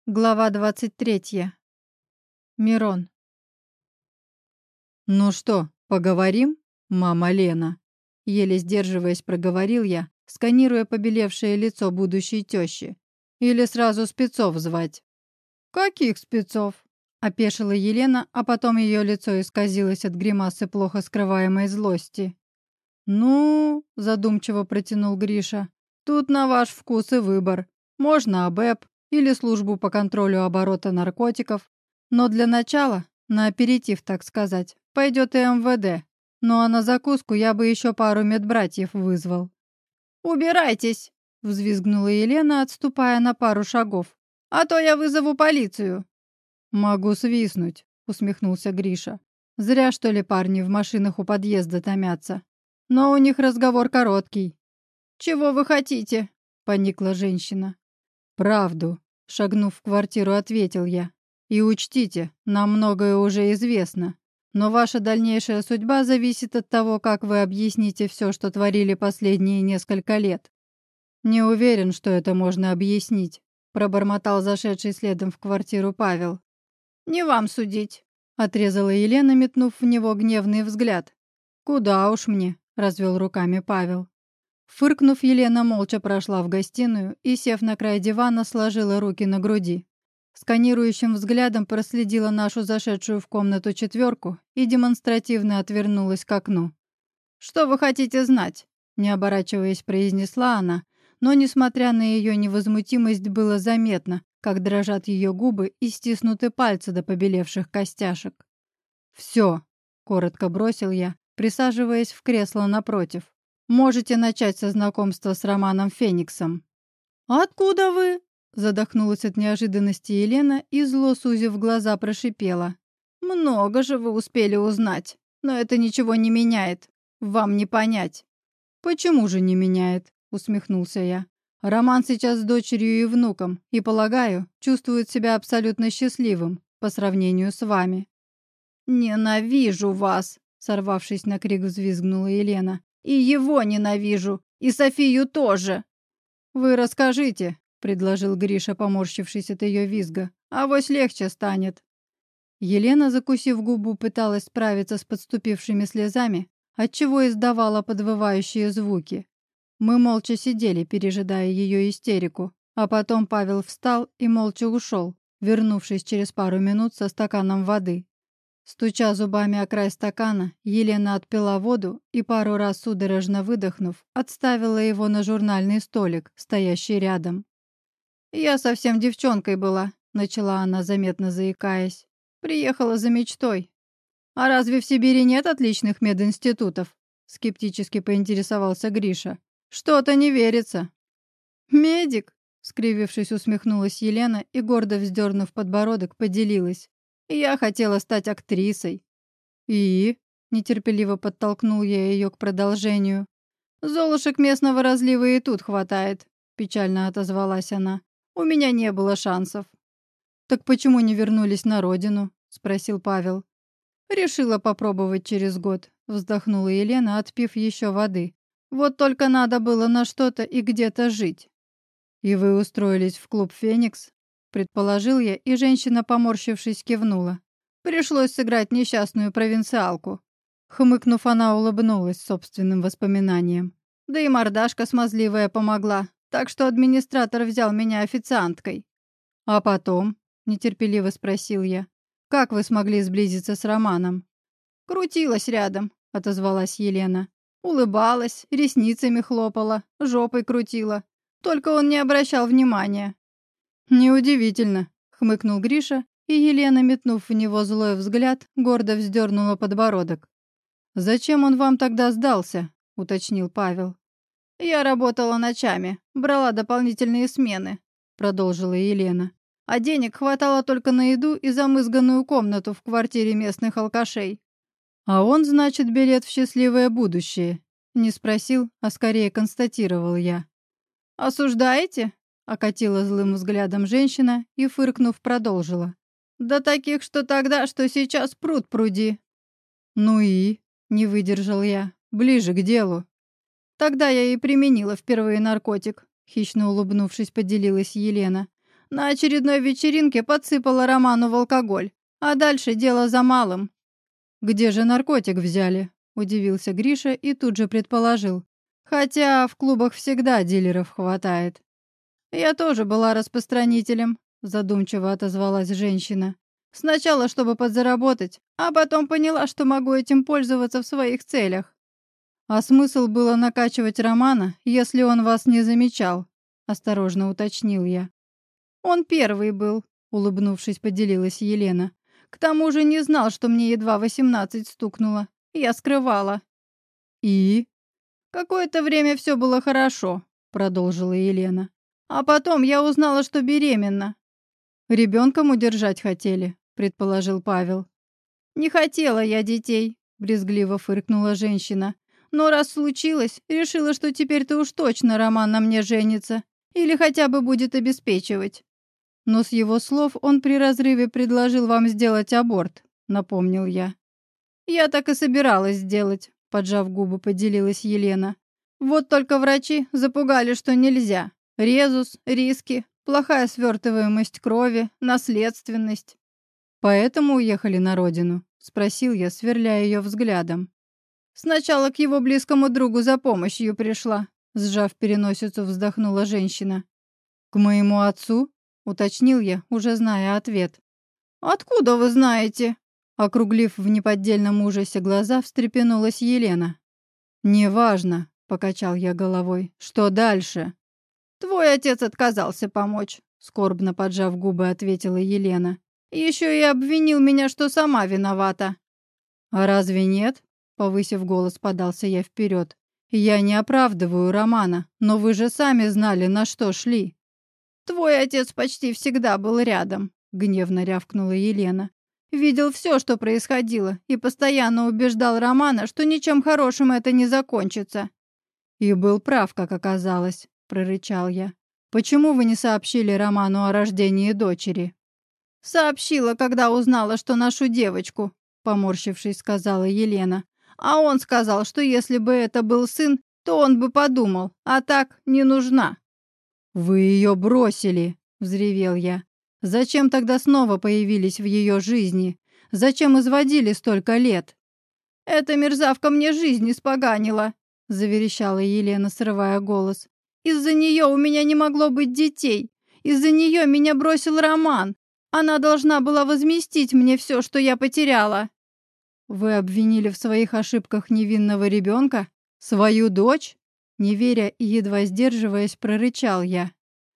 Глава 23. Мирон. «Ну что, поговорим, мама Лена?» Еле сдерживаясь, проговорил я, сканируя побелевшее лицо будущей тещи. «Или сразу спецов звать?» «Каких спецов?» — опешила Елена, а потом ее лицо исказилось от гримасы плохо скрываемой злости. «Ну, — задумчиво протянул Гриша, — тут на ваш вкус и выбор. Можно АБЭП или службу по контролю оборота наркотиков. Но для начала, на аперитив, так сказать, пойдет и МВД. Ну а на закуску я бы еще пару медбратьев вызвал». «Убирайтесь!» — взвизгнула Елена, отступая на пару шагов. «А то я вызову полицию!» «Могу свистнуть», — усмехнулся Гриша. «Зря, что ли, парни в машинах у подъезда томятся. Но у них разговор короткий». «Чего вы хотите?» — поникла женщина. «Правду», — шагнув в квартиру, ответил я. «И учтите, нам многое уже известно. Но ваша дальнейшая судьба зависит от того, как вы объясните все, что творили последние несколько лет». «Не уверен, что это можно объяснить», — пробормотал зашедший следом в квартиру Павел. «Не вам судить», — отрезала Елена, метнув в него гневный взгляд. «Куда уж мне», — развел руками Павел. Фыркнув, Елена молча прошла в гостиную и, сев на край дивана, сложила руки на груди. Сканирующим взглядом проследила нашу зашедшую в комнату четверку и демонстративно отвернулась к окну. «Что вы хотите знать?» — не оборачиваясь, произнесла она, но, несмотря на ее невозмутимость, было заметно, как дрожат ее губы и стиснуты пальцы до побелевших костяшек. «Все», — коротко бросил я, присаживаясь в кресло напротив. «Можете начать со знакомства с Романом Фениксом». «Откуда вы?» — задохнулась от неожиданности Елена и, зло сузив глаза, прошипела. «Много же вы успели узнать, но это ничего не меняет. Вам не понять». «Почему же не меняет?» — усмехнулся я. «Роман сейчас с дочерью и внуком, и, полагаю, чувствует себя абсолютно счастливым по сравнению с вами». «Ненавижу вас!» — сорвавшись на крик, взвизгнула Елена. «И его ненавижу! И Софию тоже!» «Вы расскажите», — предложил Гриша, поморщившись от ее визга. «Авось легче станет». Елена, закусив губу, пыталась справиться с подступившими слезами, отчего издавала подвывающие звуки. Мы молча сидели, пережидая ее истерику, а потом Павел встал и молча ушел, вернувшись через пару минут со стаканом воды. Стуча зубами о край стакана, Елена отпила воду и, пару раз судорожно выдохнув, отставила его на журнальный столик, стоящий рядом. «Я совсем девчонкой была», — начала она, заметно заикаясь. «Приехала за мечтой». «А разве в Сибири нет отличных мединститутов?» — скептически поинтересовался Гриша. «Что-то не верится». «Медик?» — скривившись, усмехнулась Елена и, гордо вздернув подбородок, поделилась. «Я хотела стать актрисой». «И?» — нетерпеливо подтолкнул я ее к продолжению. «Золушек местного разлива и тут хватает», — печально отозвалась она. «У меня не было шансов». «Так почему не вернулись на родину?» — спросил Павел. «Решила попробовать через год», — вздохнула Елена, отпив еще воды. «Вот только надо было на что-то и где-то жить». «И вы устроились в клуб «Феникс»?» — предположил я, и женщина, поморщившись, кивнула. «Пришлось сыграть несчастную провинциалку». Хмыкнув, она улыбнулась собственным воспоминаниям. «Да и мордашка смазливая помогла, так что администратор взял меня официанткой». «А потом?» — нетерпеливо спросил я. «Как вы смогли сблизиться с Романом?» «Крутилась рядом», — отозвалась Елена. «Улыбалась, ресницами хлопала, жопой крутила. Только он не обращал внимания». «Неудивительно», — хмыкнул Гриша, и Елена, метнув в него злой взгляд, гордо вздернула подбородок. «Зачем он вам тогда сдался?» — уточнил Павел. «Я работала ночами, брала дополнительные смены», — продолжила Елена. «А денег хватало только на еду и замызганную комнату в квартире местных алкашей». «А он, значит, билет в счастливое будущее?» — не спросил, а скорее констатировал я. «Осуждаете?» — окатила злым взглядом женщина и, фыркнув, продолжила. «Да таких, что тогда, что сейчас пруд пруди». «Ну и?» — не выдержал я. «Ближе к делу». «Тогда я и применила впервые наркотик», — хищно улыбнувшись, поделилась Елена. На очередной вечеринке подсыпала Роману в алкоголь, а дальше дело за малым». «Где же наркотик взяли?» – удивился Гриша и тут же предположил. «Хотя в клубах всегда дилеров хватает». «Я тоже была распространителем», — задумчиво отозвалась женщина. «Сначала, чтобы подзаработать, а потом поняла, что могу этим пользоваться в своих целях». «А смысл было накачивать Романа, если он вас не замечал?» – осторожно уточнил я. «Он первый был», — улыбнувшись, поделилась Елена. «К тому же не знал, что мне едва 18 стукнуло. Я скрывала». «И?» «Какое-то время все было хорошо», — продолжила Елена. «А потом я узнала, что беременна». «Ребенком удержать хотели», — предположил Павел. «Не хотела я детей», — брезгливо фыркнула женщина. «Но раз случилось, решила, что теперь-то уж точно Роман на мне женится. Или хотя бы будет обеспечивать». «Но с его слов он при разрыве предложил вам сделать аборт», — напомнил я. «Я так и собиралась сделать», — поджав губы, поделилась Елена. «Вот только врачи запугали, что нельзя. Резус, риски, плохая свертываемость крови, наследственность». «Поэтому уехали на родину?» — спросил я, сверляя ее взглядом. «Сначала к его близкому другу за помощью пришла», — сжав переносицу, вздохнула женщина. «К моему отцу?» — уточнил я, уже зная ответ. «Откуда вы знаете?» Округлив в неподдельном ужасе глаза, встрепенулась Елена. «Неважно», — покачал я головой. «Что дальше?» «Твой отец отказался помочь», — скорбно поджав губы, ответила Елена. «Еще и обвинил меня, что сама виновата». «А разве нет?» — повысив голос, подался я вперед. «Я не оправдываю Романа, но вы же сами знали, на что шли». «Твой отец почти всегда был рядом», — гневно рявкнула Елена. «Видел все, что происходило, и постоянно убеждал Романа, что ничем хорошим это не закончится». «И был прав, как оказалось», — прорычал я. «Почему вы не сообщили Роману о рождении дочери?» «Сообщила, когда узнала, что ношу девочку», — поморщившись, сказала Елена. «А он сказал, что если бы это был сын, то он бы подумал, а так не нужна». «Вы ее бросили!» — взревел я. «Зачем тогда снова появились в ее жизни? Зачем изводили столько лет?» «Эта мерзавка мне жизнь испоганила», — заверещала Елена, срывая голос. «Из-за нее у меня не могло быть детей. Из-за нее меня бросил Роман. Она должна была возместить мне все, что я потеряла». «Вы обвинили в своих ошибках невинного ребенка? Свою дочь?» Не веря и едва сдерживаясь, прорычал я.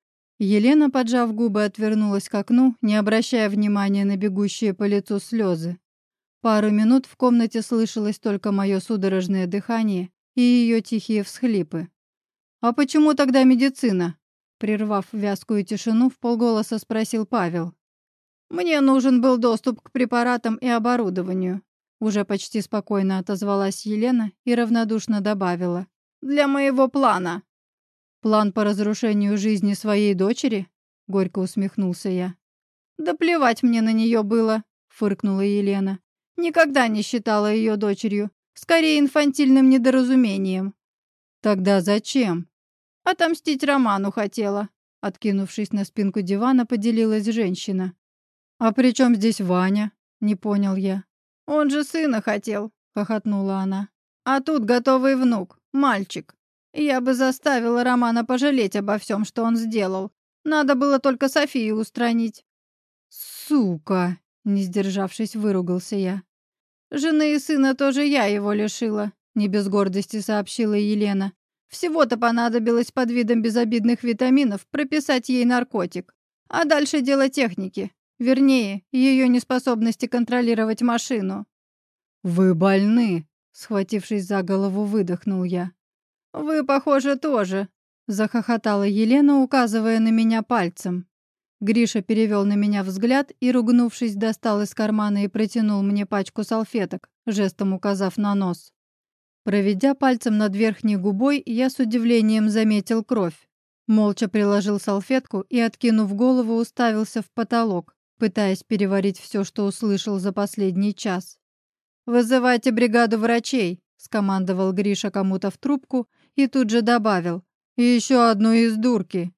Елена, поджав губы, отвернулась к окну, не обращая внимания на бегущие по лицу слезы. Пару минут в комнате слышалось только мое судорожное дыхание и ее тихие всхлипы. «А почему тогда медицина?» Прервав вязкую тишину, вполголоса спросил Павел. «Мне нужен был доступ к препаратам и оборудованию», уже почти спокойно отозвалась Елена и равнодушно добавила. «Для моего плана». «План по разрушению жизни своей дочери?» — горько усмехнулся я. «Да плевать мне на нее было», — фыркнула Елена. «Никогда не считала ее дочерью, скорее инфантильным недоразумением». «Тогда зачем?» «Отомстить Роману хотела», — откинувшись на спинку дивана, поделилась женщина. «А при чем здесь Ваня?» — не понял я. «Он же сына хотел», — хохотнула она. «А тут готовый внук, мальчик. Я бы заставила Романа пожалеть обо всем, что он сделал. Надо было только Софию устранить». «Сука!» — не сдержавшись, выругался я. «Жены и сына тоже я его лишила», — не без гордости сообщила Елена. «Всего-то понадобилось под видом безобидных витаминов прописать ей наркотик. А дальше дело техники. Вернее, ее неспособности контролировать машину». «Вы больны!» — схватившись за голову, выдохнул я. «Вы, похоже, тоже», — захохотала Елена, указывая на меня пальцем. Гриша перевел на меня взгляд и, ругнувшись, достал из кармана и протянул мне пачку салфеток, жестом указав на нос. Проведя пальцем над верхней губой, я с удивлением заметил кровь. Молча приложил салфетку и, откинув голову, уставился в потолок, пытаясь переварить все, что услышал за последний час. «Вызывайте бригаду врачей», — скомандовал Гриша кому-то в трубку и тут же добавил. «И еще одну из дурки».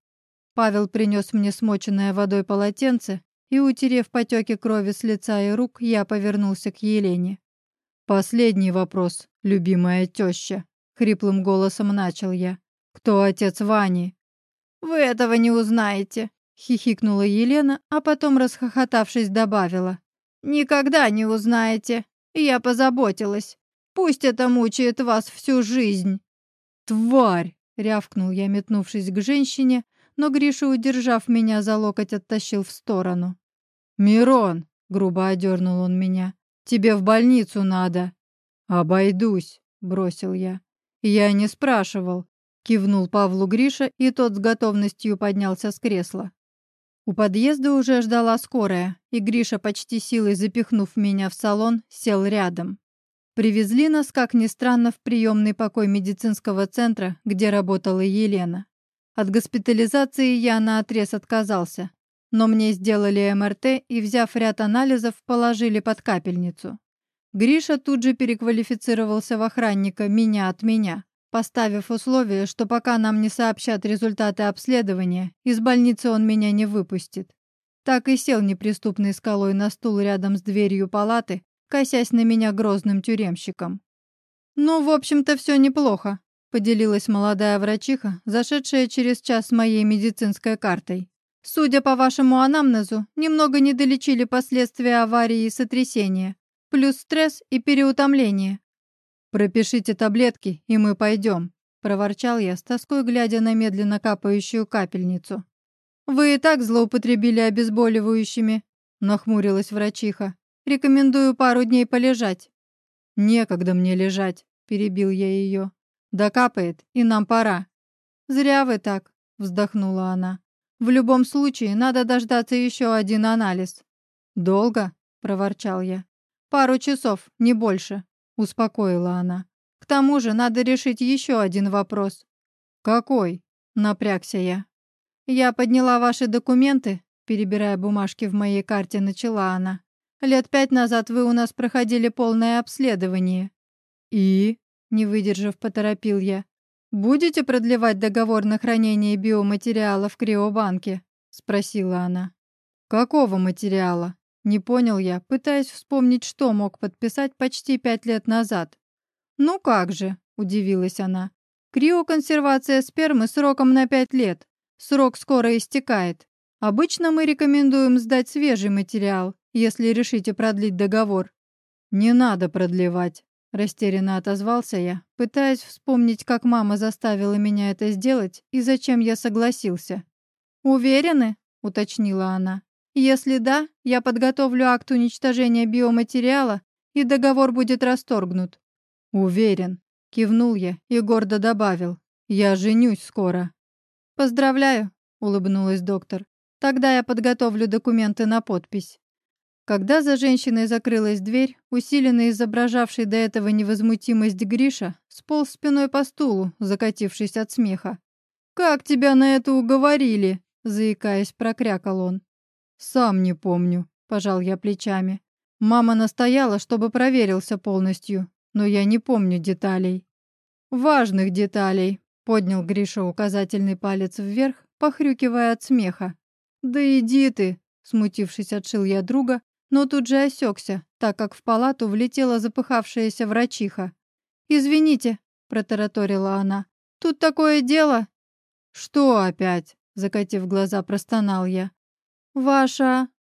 Павел принес мне смоченное водой полотенце, и, утерев потеки крови с лица и рук, я повернулся к Елене. «Последний вопрос, любимая теща», — хриплым голосом начал я. «Кто отец Вани?» «Вы этого не узнаете», — хихикнула Елена, а потом, расхохотавшись, добавила. «Никогда не узнаете. Я позаботилась. Пусть это мучает вас всю жизнь». «Тварь!» — рявкнул я, метнувшись к женщине, но Гриша, удержав меня за локоть, оттащил в сторону. «Мирон!» — грубо одернул он меня. «Тебе в больницу надо». «Обойдусь», — бросил я. «Я не спрашивал», — кивнул Павлу Гриша, и тот с готовностью поднялся с кресла. У подъезда уже ждала скорая, и Гриша, почти силой запихнув меня в салон, сел рядом. Привезли нас, как ни странно, в приемный покой медицинского центра, где работала Елена. От госпитализации я наотрез отказался, но мне сделали МРТ и, взяв ряд анализов, положили под капельницу. Гриша тут же переквалифицировался в охранника меня от меня, поставив условие, что пока нам не сообщат результаты обследования, из больницы он меня не выпустит. Так и сел неприступной скалой на стул рядом с дверью палаты, косясь на меня грозным тюремщиком. «Ну, в общем-то, все неплохо», — поделилась молодая врачиха, зашедшая через час с моей медицинской картой. «Судя по вашему анамнезу, немного не долечили последствия аварии и сотрясения, плюс стресс и переутомление». «Пропишите таблетки, и мы пойдем», — проворчал я, с тоской глядя на медленно капающую капельницу. «Вы и так злоупотребили обезболивающими», — нахмурилась врачиха. «Рекомендую пару дней полежать». «Некогда мне лежать», — перебил я ее. «Докапает, и нам пора». «Зря вы так», — вздохнула она. «В любом случае, надо дождаться еще один анализ». «Долго?» — проворчал я. «Пару часов, не больше», — успокоила она. «К тому же надо решить еще один вопрос». «Какой?» — напрягся я. «Я подняла ваши документы», — перебирая бумажки в моей карте, начала она. «Лет 5 назад вы у нас проходили полное обследование». «И?» — не выдержав, поторопил я. «Будете продлевать договор на хранение биоматериала в криобанке?» — спросила она. «Какого материала?» — не понял я, пытаясь вспомнить, что мог подписать почти 5 лет назад. «Ну как же?» — удивилась она. «Криоконсервация спермы сроком на 5 лет. Срок скоро истекает. Обычно мы рекомендуем сдать свежий материал, если решите продлить договор». «Не надо продлевать», — растерянно отозвался я, пытаясь вспомнить, как мама заставила меня это сделать и зачем я согласился. «Уверены?» — уточнила она. «Если да, я подготовлю акт уничтожения биоматериала, и договор будет расторгнут». «Уверен», — кивнул я и гордо добавил. «Я женюсь скоро». «Поздравляю», — улыбнулась доктор. «Тогда я подготовлю документы на подпись». Когда за женщиной закрылась дверь, усиленно изображавший до этого невозмутимость Гриша сполз спиной по стулу, закатившись от смеха. «Как тебя на это уговорили?» — заикаясь, прокрякал он. «Сам не помню», — пожал я плечами. «Мама настояла, чтобы проверился полностью, но я не помню деталей». «Важных деталей», — поднял Гриша указательный палец вверх, похрюкивая от смеха. «Да иди ты!» — смутившись, отшил я друга, но тут же осекся, так как в палату влетела запыхавшаяся врачиха. «Извините», — протараторила она, — «тут такое дело». «Что опять?» — закатив глаза, простонал я. «Ваш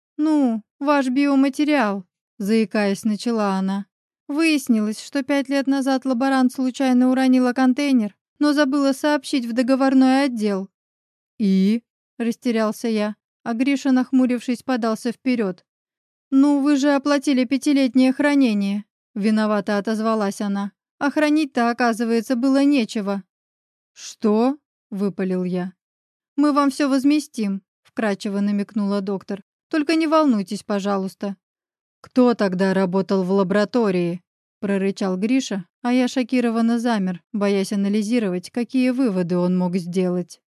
биоматериал», — заикаясь, начала она. «Выяснилось, что 5 лет назад лаборант случайно уронила контейнер, но забыла сообщить в договорной отдел». «И?» — растерялся я, а Гриша, нахмурившись, подался вперед. «Ну, вы же оплатили 5-летнее хранение», — виновато отозвалась она. «А хранить-то, оказывается, было нечего». «Что?» — выпалил я. «Мы вам все возместим», — вкратчиво намекнула доктор. «Только не волнуйтесь, пожалуйста». «Кто тогда работал в лаборатории?» — прорычал Гриша, а я шокированно замер, боясь анализировать, какие выводы он мог сделать.